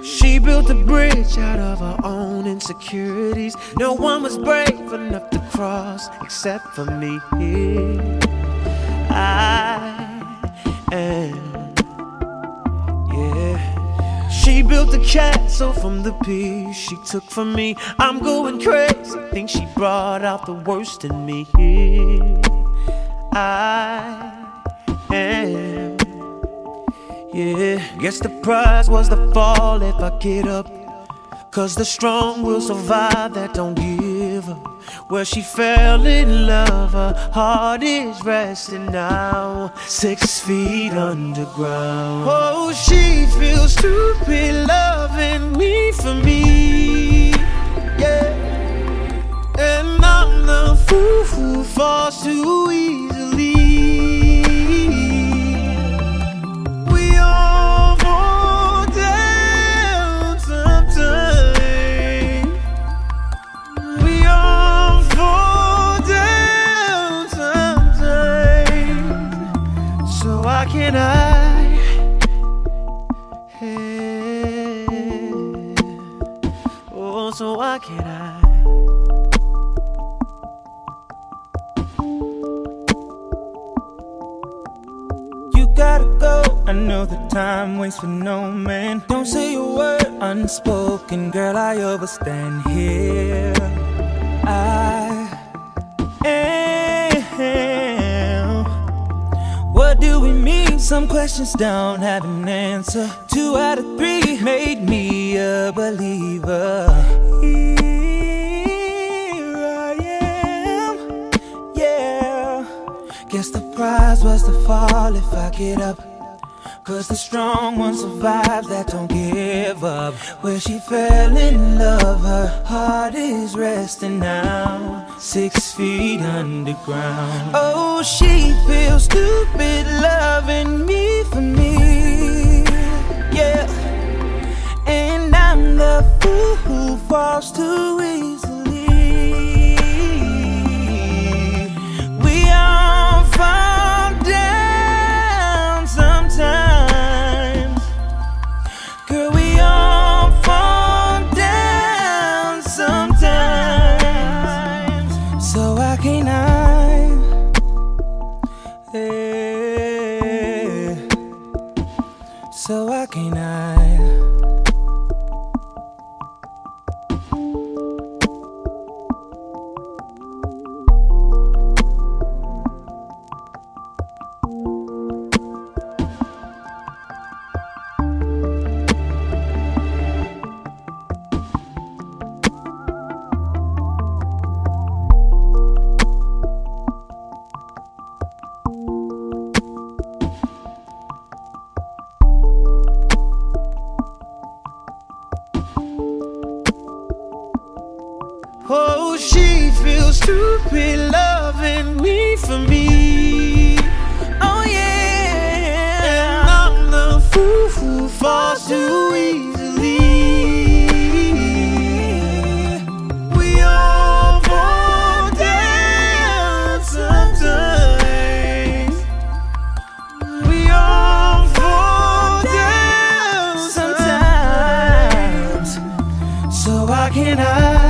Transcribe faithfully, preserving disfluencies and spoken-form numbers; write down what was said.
She built a bridge out of her own insecurities. No one was brave enough to cross except for me. I am, yeah. She built a castle from the piece she took from me. I'm going crazy, think she brought out the worst in me. I am, yeah. Guess the prize was the fall if I get up, 'cause the strong will survive that don't give up. Where she fell in love, her heart is resting now, six feet underground. Oh, she feels stupid loving me for me, yeah. And I'm the fool who falls too easily. We all fall down sometime. We all fall down sometime. So why can't I? Hey. Oh, so why can't I? Gotta go, I know the time waits for no man. Don't say a word unspoken, girl, I overstand here. I am. What do we mean? Some questions don't have an answer. Two out of three made me a believer. Here I am, yeah. Guess the prize was the fall if I get up, 'cause the strong one survives that don't give up. Where she fell in love, her heart is resting now, six feet underground. Oh, she feels stupid loving me for me, yeah. And I'm the fool who falls too easily. We all fall down sometimes. Girl, we all fall down sometimes. So why can't I? Hey. So why can't I? Oh, she feels stupid loving me for me. Oh yeah. And I'm the fool who falls too easily. We all fall down sometimes. We all fall down sometimes. So why can't I?